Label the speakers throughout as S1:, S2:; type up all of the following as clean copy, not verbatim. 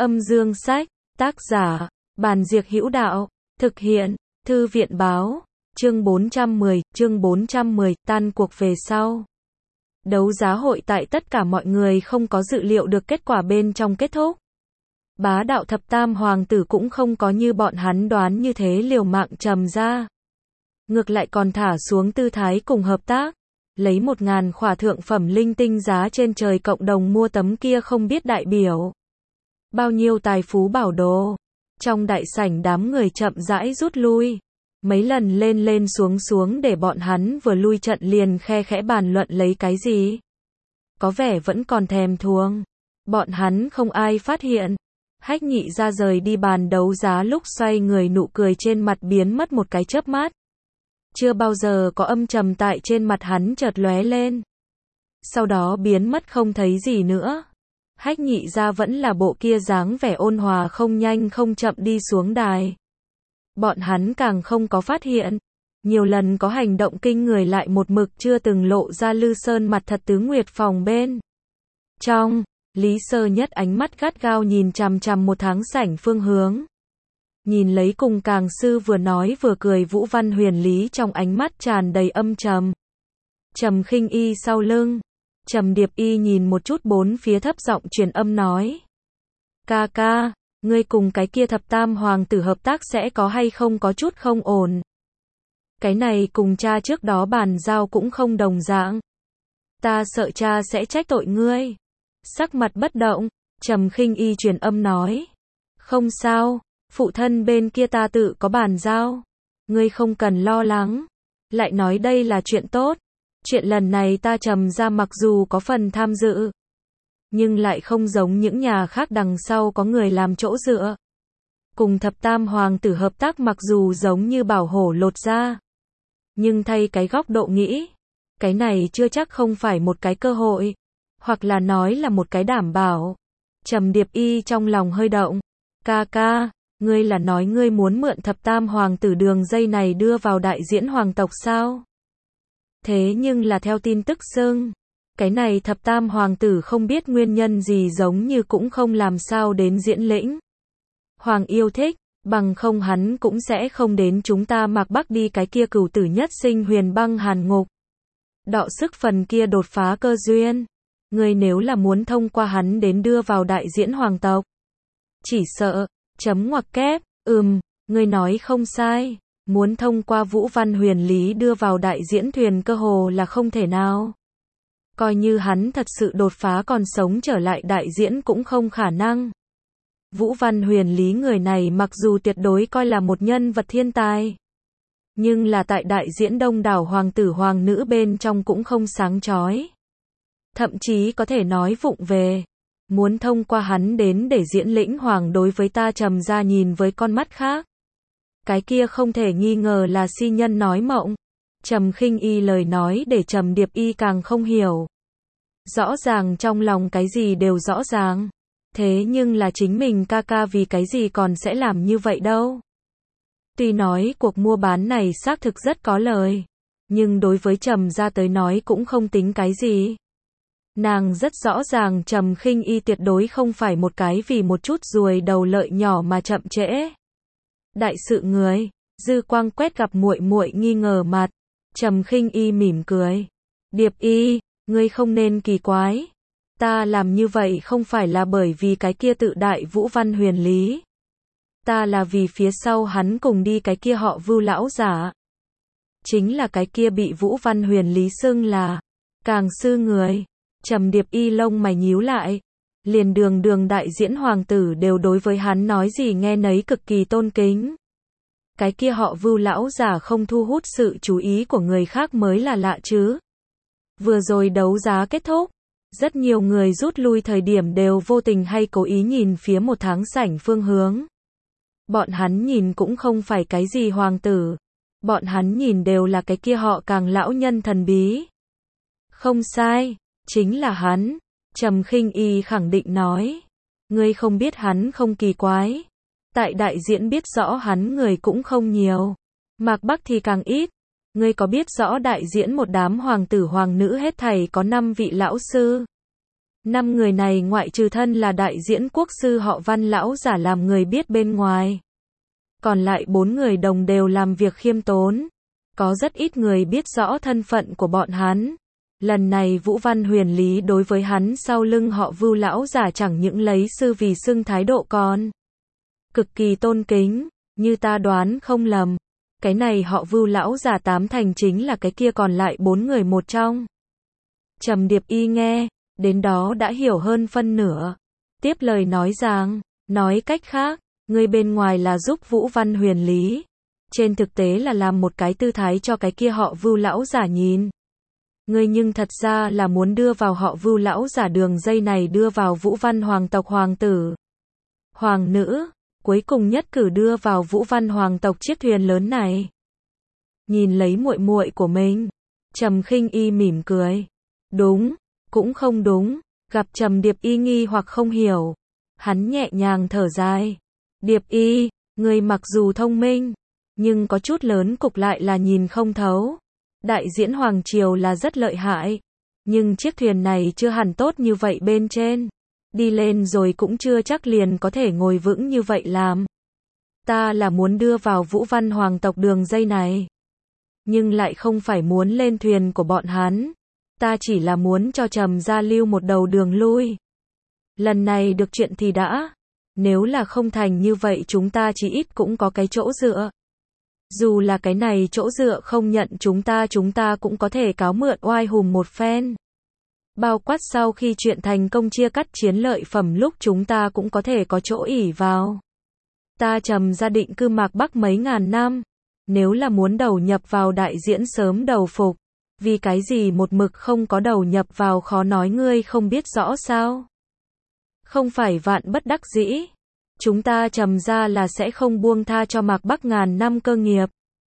S1: Âm dương sách, tác giả, Bàn Diệc Hữu Đạo, thực hiện, Thư viện báo, chương 410, tan cuộc về sau. Đấu giá hội tại tất cả mọi người không có dự liệu được kết quả bên trong kết thúc. Bá đạo thập tam hoàng tử cũng không có như bọn hắn đoán như thế liều mạng trầm ra. Ngược lại còn thả xuống tư thái cùng hợp tác. Lấy 1.000 khỏa thượng phẩm linh tinh giá trên trời cộng đồng mua tấm kia không biết đại biểu. Bao nhiêu tài phú bảo đồ. Trong đại sảnh đám người chậm rãi rút lui. Mấy lần lên lên xuống xuống để bọn hắn vừa lui trận liền khe khẽ bàn luận lấy cái gì. Có vẻ vẫn còn thèm thuồng. Bọn hắn không ai phát hiện. Hách Nhị ra rời đi bàn đấu giá lúc xoay người nụ cười trên mặt biến mất một cái chớp mắt. Chưa bao giờ có âm trầm tại trên mặt hắn chợt lóe lên. Sau đó biến mất không thấy gì nữa. Hách Nhị ra vẫn là bộ kia dáng vẻ ôn hòa không nhanh không chậm đi xuống đài. Bọn hắn càng không có phát hiện. Nhiều lần có hành động kinh người lại một mực chưa từng lộ ra Lư Sơn mặt thật Tứ Nguyệt phòng bên trong. Lý Sơ Nhất ánh mắt gắt gao nhìn chằm chằm một tháng sảnh phương hướng. Nhìn lấy cùng Càng Sư vừa nói vừa cười Vũ Văn Huyền Lý trong ánh mắt tràn đầy âm trầm. Trầm Khinh Y sau lưng. Trầm Điệp Y nhìn một chút bốn phía thấp giọng truyền âm nói. Ca ca, ngươi cùng cái kia thập tam hoàng tử hợp tác sẽ có hay không có chút không ổn. Cái này cùng cha trước đó bàn giao cũng không đồng dạng. Ta sợ cha sẽ trách tội ngươi. Sắc mặt bất động, Trầm Khinh Y truyền âm nói. Không sao, phụ thân bên kia ta tự có bàn giao. Ngươi không cần lo lắng. Lại nói đây là chuyện tốt. Chuyện lần này ta Trầm ra mặc dù có phần tham dự. Nhưng lại không giống những nhà khác đằng sau có người làm chỗ dựa. Cùng thập tam hoàng tử hợp tác mặc dù giống như bảo hổ lột da. Nhưng thay cái góc độ nghĩ. Cái này chưa chắc không phải một cái cơ hội. Hoặc là nói là một cái đảm bảo. Trầm Điệp Y trong lòng hơi động. Ca ca, ngươi là nói ngươi muốn mượn thập tam hoàng tử đường dây này đưa vào đại diễn hoàng tộc sao? Thế nhưng là theo tin tức xưng. Cái này thập tam hoàng tử không biết nguyên nhân gì giống như cũng không làm sao đến diễn lĩnh. Hoàng yêu thích, bằng không hắn cũng sẽ không đến chúng ta Mạc Bắc đi cái kia cửu tử nhất sinh huyền băng hàn ngục. Đọ sức phần kia đột phá cơ duyên. Ngươi nếu là muốn thông qua hắn đến đưa vào đại diễn hoàng tộc. Chỉ sợ, chấm ngoặc kép, ngươi nói không sai. Muốn thông qua Vũ Văn Huyền Lý đưa vào đại diễn thuyền cơ hồ là không thể nào. Coi như hắn thật sự đột phá còn sống trở lại đại diễn cũng không khả năng. Vũ Văn Huyền Lý người này mặc dù tuyệt đối coi là một nhân vật thiên tài. Nhưng là tại đại diễn đông đảo hoàng tử hoàng nữ bên trong cũng không sáng chói. Thậm chí có thể nói vụng về. Muốn thông qua hắn đến để diễn lĩnh hoàng đối với ta Trầm ra nhìn với con mắt khác. Cái kia không thể nghi ngờ là si nhân nói mộng. Trầm Khinh Y lời nói để Trầm Điệp Y càng không hiểu. Rõ ràng trong lòng cái gì đều rõ ràng. Thế nhưng là chính mình ca ca vì cái gì còn sẽ làm như vậy đâu. Tuy nói cuộc mua bán này xác thực rất có lời. Nhưng đối với Trầm ra tới nói cũng không tính cái gì. Nàng rất rõ ràng Trầm Khinh Y tuyệt đối không phải một cái vì một chút ruồi đầu lợi nhỏ mà chậm trễ. Đại sự người, dư quang quét gặp muội muội nghi ngờ mặt. Trầm Khinh Y mỉm cười. Điệp Y, ngươi không nên kỳ quái. Ta làm như vậy không phải là bởi vì cái kia tự đại Vũ Văn Huyền Lý. Ta là vì phía sau hắn cùng đi cái kia họ Vưu lão giả. Chính là cái kia bị Vũ Văn Huyền Lý xưng là Càng sư người. Trầm Điệp Y lông mày nhíu lại. Liền đường đại diễn hoàng tử đều đối với hắn nói gì nghe nấy cực kỳ tôn kính. Cái kia họ Vưu lão giả không thu hút sự chú ý của người khác mới là lạ chứ. Vừa rồi đấu giá kết thúc. Rất nhiều người rút lui thời điểm đều vô tình hay cố ý nhìn phía một tháng sảnh phương hướng. Bọn hắn nhìn cũng không phải cái gì hoàng tử. Bọn hắn nhìn đều là cái kia họ Càng lão nhân thần bí. Không sai, chính là hắn. Trầm Khinh Y khẳng định nói. Ngươi không biết hắn không kỳ quái. Tại đại diễn biết rõ hắn người cũng không nhiều. Mạc Bắc thì càng ít. Ngươi có biết rõ đại diễn một đám hoàng tử hoàng nữ hết thảy có 5 vị lão sư. 5 người này ngoại trừ thân là đại diễn quốc sư họ Văn lão giả làm người biết bên ngoài. Còn lại 4 người đồng đều làm việc khiêm tốn. Có rất ít người biết rõ thân phận của bọn hắn. Lần này Vũ Văn Huyền Lý đối với hắn sau lưng họ Vưu lão giả chẳng những lấy sư vì xưng thái độ còn cực kỳ tôn kính, như ta đoán không lầm. Cái này họ Vưu lão giả 8 thành chính là cái kia còn lại 4 người một trong. Trầm Điệp Y nghe, đến đó đã hiểu hơn phân nửa. Tiếp lời nói rằng, nói cách khác, ngươi bên ngoài là giúp Vũ Văn Huyền Lý. Trên thực tế là làm một cái tư thái cho cái kia họ Vưu lão giả nhìn. Ngươi nhưng thật ra là muốn đưa vào họ Vưu lão giả đường dây này đưa vào Vũ Văn hoàng tộc hoàng tử, hoàng nữ, cuối cùng nhất cử đưa vào Vũ Văn hoàng tộc chiếc thuyền lớn này. Nhìn lấy muội muội của mình, Trầm Khinh Y mỉm cười. Đúng, cũng không đúng, gặp Trầm Điệp Y nghi hoặc không hiểu. Hắn nhẹ nhàng thở dài. Điệp Y, ngươi mặc dù thông minh, nhưng có chút lớn cục lại là nhìn không thấu. Đại diễn Hoàng Triều là rất lợi hại, nhưng chiếc thuyền này chưa hẳn tốt như vậy bên trên. Đi lên rồi cũng chưa chắc liền có thể ngồi vững như vậy làm. Ta là muốn đưa vào Vũ Văn hoàng tộc đường dây này, nhưng lại không phải muốn lên thuyền của bọn hắn. Ta chỉ là muốn cho Trầm gia lưu một đầu đường lui. Lần này được chuyện thì đã. Nếu là không thành như vậy chúng ta chỉ ít cũng có cái chỗ dựa. Dù là cái này chỗ dựa không nhận chúng ta cũng có thể cáo mượn oai hùng một phen. Bao quát sau khi chuyện thành công chia cắt chiến lợi phẩm lúc chúng ta cũng có thể có chỗ ỷ vào. Ta Trầm gia định cư Mạc Bắc mấy ngàn năm. Nếu là muốn đầu nhập vào đại diễn sớm đầu phục. Vì cái gì một mực không có đầu nhập vào khó nói ngươi không biết rõ sao? Không phải vạn bất đắc dĩ. Chúng ta Trầm gia là sẽ không buông tha cho Mạc Bắc ngàn năm cơ nghiệp.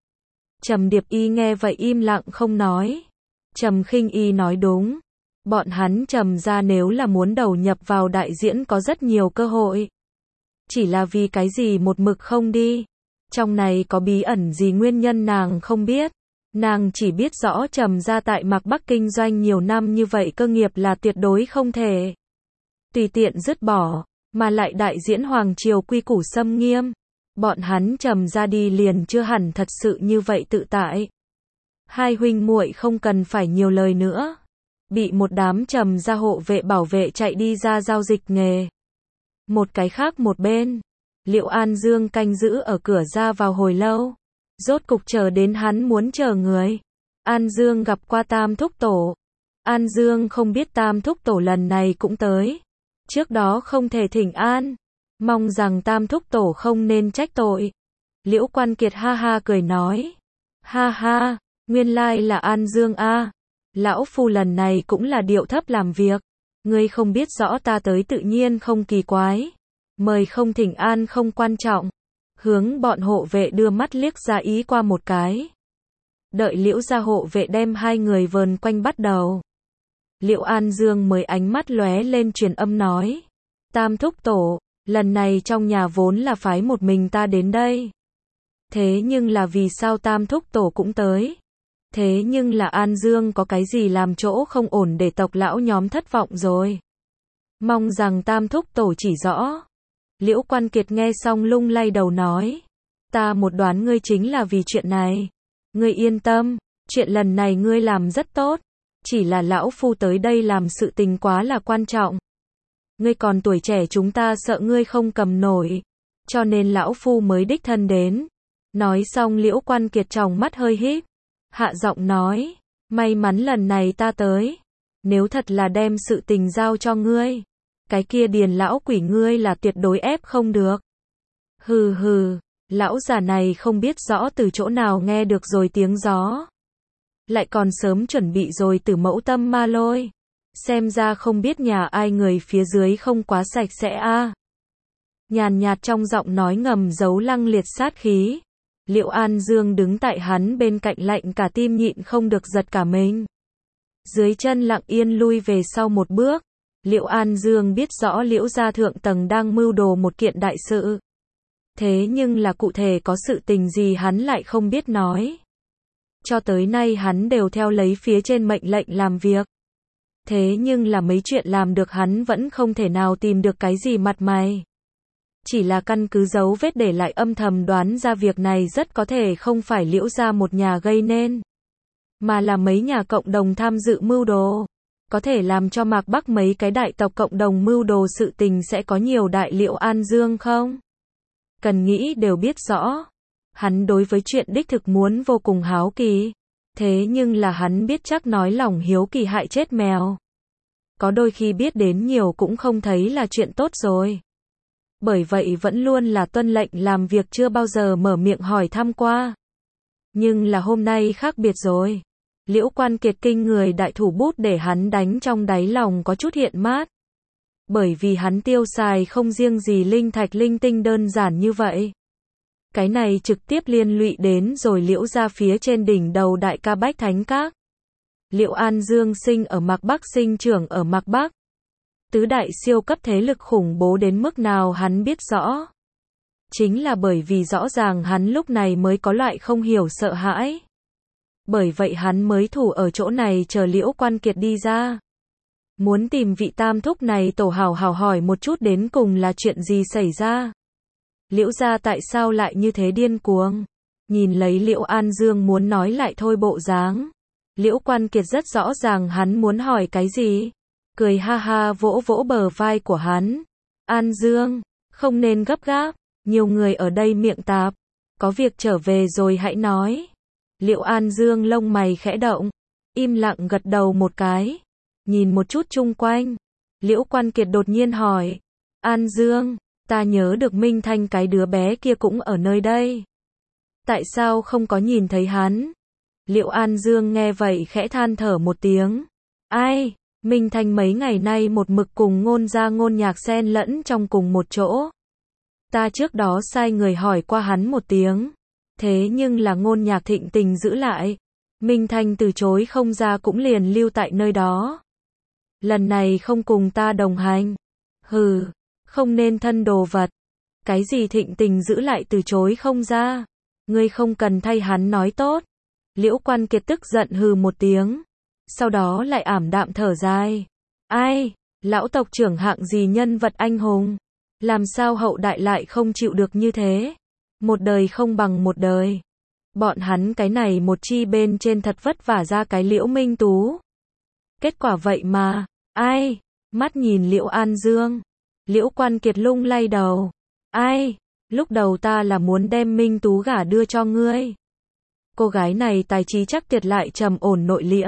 S1: Trầm Điệp Y nghe vậy im lặng không nói. Trầm Khinh Y nói đúng. Bọn hắn Trầm gia nếu là muốn đầu nhập vào đại diễn có rất nhiều cơ hội. Chỉ là vì cái gì một mực không đi. Trong này có bí ẩn gì nguyên nhân nàng không biết. Nàng chỉ biết rõ Trầm gia tại Mạc Bắc kinh doanh nhiều năm như vậy cơ nghiệp là tuyệt đối không thể tùy tiện dứt bỏ, mà lại đại diễn Hoàng Triều quy củ xâm nghiêm. Bọn hắn Trầm gia đi liền chưa hẳn thật sự như vậy tự tại. Hai huynh muội không cần phải nhiều lời nữa. Bị một đám Trầm gia hộ vệ bảo vệ chạy đi ra giao dịch nghề. Một cái khác một bên, Liệu An Dương canh giữ ở cửa ra vào hồi lâu. Rốt cục chờ đến hắn muốn chờ người. An Dương gặp qua Tam Thúc Tổ. An Dương không biết Tam Thúc Tổ lần này cũng tới. Trước đó không thể thỉnh an. Mong rằng Tam Thúc Tổ không nên trách tội. Liễu Quan Kiệt ha ha cười nói. Ha ha, nguyên lai là An Dương a. Lão Phu lần này cũng là điệu thấp làm việc. Ngươi không biết rõ ta tới tự nhiên không kỳ quái. Mời không thỉnh an không quan trọng. Hướng bọn hộ vệ đưa mắt liếc ra ý qua một cái. Đợi Liễu gia hộ vệ đem hai người vờn quanh bắt đầu. Liệu An Dương mới ánh mắt lóe lên truyền âm nói. Tam Thúc Tổ, lần này trong nhà vốn là phái một mình ta đến đây. Thế nhưng là vì sao Tam Thúc Tổ cũng tới? Thế nhưng là An Dương có cái gì làm chỗ không ổn để tộc lão nhóm thất vọng rồi? Mong rằng Tam Thúc Tổ chỉ rõ. Liễu Quan Kiệt nghe xong lung lay đầu nói. Ta một đoán ngươi chính là vì chuyện này. Ngươi yên tâm, chuyện lần này ngươi làm rất tốt. Chỉ là lão phu tới đây làm sự tình quá là quan trọng. Ngươi còn tuổi trẻ chúng ta sợ ngươi không cầm nổi. Cho nên lão phu mới đích thân đến. Nói xong Liễu Quan Kiệt tròng mắt hơi híp. Hạ giọng nói. May mắn lần này ta tới. Nếu thật là đem sự tình giao cho ngươi. Cái kia Điền lão quỷ ngươi là tuyệt đối ép không được. Hừ hừ. Lão già này không biết rõ từ chỗ nào nghe được rồi tiếng gió. Lại còn sớm chuẩn bị rồi từ mẫu tâm ma lôi. Xem ra không biết nhà ai người phía dưới không quá sạch sẽ a. Nhàn nhạt trong giọng nói ngầm giấu lăng liệt sát khí. Liệu An Dương đứng tại hắn bên cạnh lạnh cả tim nhịn không được giật cả mình. Dưới chân lặng yên lui về sau một bước. Liệu An Dương biết rõ Liễu gia thượng tầng đang mưu đồ một kiện đại sự. Thế nhưng là cụ thể có sự tình gì hắn lại không biết nói. Cho tới nay hắn đều theo lấy phía trên mệnh lệnh làm việc. Thế nhưng là mấy chuyện làm được hắn vẫn không thể nào tìm được cái gì mặt mày. Chỉ là căn cứ dấu vết để lại âm thầm đoán ra việc này rất có thể không phải Liễu gia một nhà gây nên, mà là mấy nhà cộng đồng tham dự mưu đồ. Có thể làm cho Mạc Bắc mấy cái đại tộc cộng đồng mưu đồ sự tình sẽ có nhiều đại Liễu An Dương không? Cần nghĩ đều biết rõ. Hắn đối với chuyện đích thực muốn vô cùng háo kỳ. Thế nhưng là hắn biết chắc nói lòng hiếu kỳ hại chết mèo. Có đôi khi biết đến nhiều cũng không thấy là chuyện tốt rồi. Bởi vậy vẫn luôn là tuân lệnh làm việc, chưa bao giờ mở miệng hỏi thăm qua. Nhưng là hôm nay khác biệt rồi. Liễu Quan Kiệt kinh người đại thủ bút để hắn đánh trong đáy lòng có chút hiện mát. Bởi vì hắn tiêu xài không riêng gì linh thạch linh tinh đơn giản như vậy. Cái này trực tiếp liên lụy đến rồi Liễu gia phía trên đỉnh đầu đại ca Bách Thánh Các. Liễu An Dương sinh ở Mạc Bắc, sinh trưởng ở Mạc Bắc. Tứ đại siêu cấp thế lực khủng bố đến mức nào hắn biết rõ. Chính là bởi vì rõ ràng hắn lúc này mới có loại không hiểu sợ hãi. Bởi vậy hắn mới thủ ở chỗ này chờ Liễu Quan Kiệt đi ra. Muốn tìm vị tam thúc này tổ hào hỏi một chút đến cùng là chuyện gì xảy ra. Liễu gia tại sao lại như thế điên cuồng. Nhìn lấy Liễu An Dương muốn nói lại thôi bộ dáng. Liễu Quan Kiệt rất rõ ràng hắn muốn hỏi cái gì. Cười ha ha vỗ vỗ bờ vai của hắn. An Dương, không nên gấp gáp. Nhiều người ở đây miệng tạp. Có việc trở về rồi hãy nói. Liễu An Dương lông mày khẽ động. Im lặng gật đầu một cái. Nhìn một chút chung quanh. Liễu Quan Kiệt đột nhiên hỏi. An Dương, ta nhớ được Minh Thanh cái đứa bé kia cũng ở nơi đây. Tại sao không có nhìn thấy hắn? Liễu An Dương nghe vậy khẽ than thở một tiếng. Ai, Minh Thanh mấy ngày nay một mực cùng Ngôn gia Ngôn Nhạc xen lẫn trong cùng một chỗ. Ta trước đó sai người hỏi qua hắn một tiếng. Thế nhưng là Ngôn Nhạc thịnh tình giữ lại. Minh Thanh từ chối không ra cũng liền lưu tại nơi đó. Lần này không cùng ta đồng hành. Hừ, không nên thân đồ vật. Cái gì thịnh tình giữ lại từ chối không ra. Ngươi không cần thay hắn nói tốt. Liễu Quan Kiệt tức giận hừ một tiếng. Sau đó lại ảm đạm thở dài. Ai, lão tộc trưởng hạng gì nhân vật anh hùng. Làm sao hậu đại lại không chịu được như thế. Một đời không bằng một đời. Bọn hắn cái này một chi bên trên thật vất vả ra cái Liễu Minh Tú. Kết quả vậy mà, ai, mắt nhìn Liễu An Dương. Liễu Quan Kiệt lung lay đầu. Ai, lúc đầu ta là muốn đem Minh Tú gả đưa cho ngươi. Cô gái này tài trí chắc tuyệt lại trầm ổn nội liễm.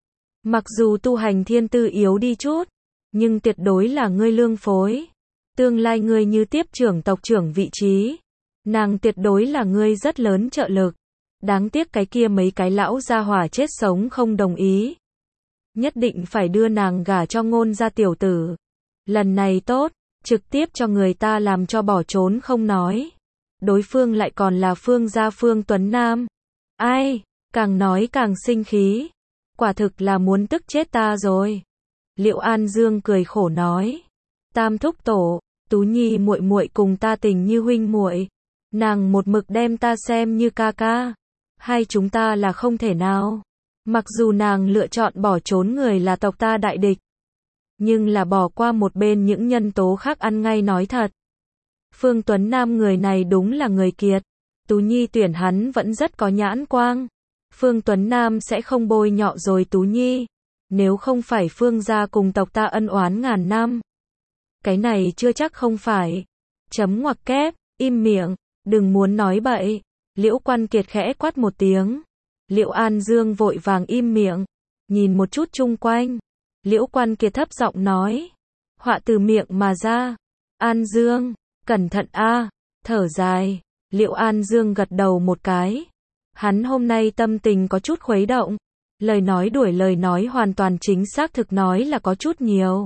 S1: Mặc dù tu hành thiên tư yếu đi chút, nhưng tuyệt đối là ngươi lương phối. Tương lai ngươi như tiếp trưởng tộc trưởng vị trí. Nàng tuyệt đối là ngươi rất lớn trợ lực. Đáng tiếc cái kia mấy cái lão gia hỏa chết sống không đồng ý. Nhất định phải đưa nàng gả cho Ngôn gia tiểu tử. Lần này tốt, trực tiếp cho người ta làm cho bỏ trốn không nói. Đối phương lại còn là Phương gia Phương Tuấn Nam. Ai, càng nói càng sinh khí. Quả thực là muốn tức chết ta rồi. Liễu An Dương cười khổ nói. Tam thúc tổ, Tú Nhi muội muội cùng ta tình như huynh muội. Nàng một mực đem ta xem như ca ca. Hai chúng ta là không thể nào. Mặc dù nàng lựa chọn bỏ trốn người là tộc ta đại địch. Nhưng là bỏ qua một bên những nhân tố khác ăn ngay nói thật. Phương Tuấn Nam người này đúng là người kiệt. Tú Nhi tuyển hắn vẫn rất có nhãn quang. Phương Tuấn Nam sẽ không bôi nhọ rồi Tú Nhi. Nếu không phải Phương gia cùng tộc ta ân oán ngàn năm. Cái này chưa chắc không phải. Chấm ngoặc kép, im miệng, đừng muốn nói bậy. Liễu Quan Kiệt khẽ quát một tiếng. Liễu An Dương vội vàng im miệng. Nhìn một chút chung quanh. Liễu Quan Kiệt thấp giọng nói. Họa từ miệng mà ra. An Dương, cẩn thận a. Thở dài. Liễu An Dương gật đầu một cái. Hắn hôm nay tâm tình có chút khuấy động. Lời nói đuổi lời nói hoàn toàn chính xác, thực nói là có chút nhiều.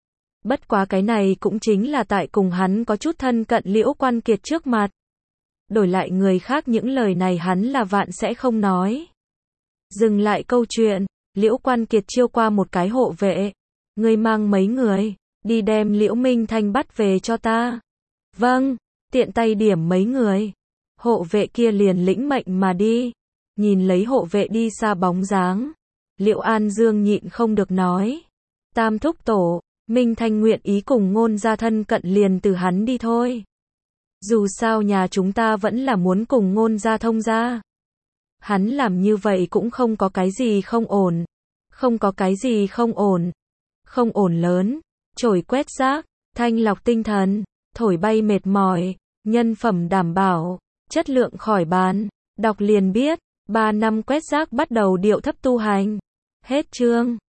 S1: Bất quá cái này cũng chính là tại cùng hắn có chút thân cận Liễu Quan Kiệt trước mặt. Đổi lại người khác những lời này hắn là vạn sẽ không nói. Dừng lại câu chuyện, Liễu Quan Kiệt chiêu qua một cái hộ vệ. Ngươi mang mấy người, đi đem Liễu Minh Thanh bắt về cho ta. Vâng, tiện tay điểm mấy người. Hộ vệ kia liền lĩnh mệnh mà đi. Nhìn lấy hộ vệ đi xa bóng dáng. Liễu An Dương nhịn không được nói. Tam thúc tổ, Minh Thanh nguyện ý cùng Ngôn gia thân cận liền từ hắn đi thôi. Dù sao nhà chúng ta vẫn là muốn cùng Ngôn gia thông gia. Hắn làm như vậy cũng không có cái gì không ổn. Không có cái gì không ổn. Không ổn lớn. Chổi quét rác, thanh lọc tinh thần, thổi bay mệt mỏi, nhân phẩm đảm bảo, chất lượng khỏi bàn. Đọc liền biết, 3 năm quét rác bắt đầu điệu thấp tu hành. Hết chương.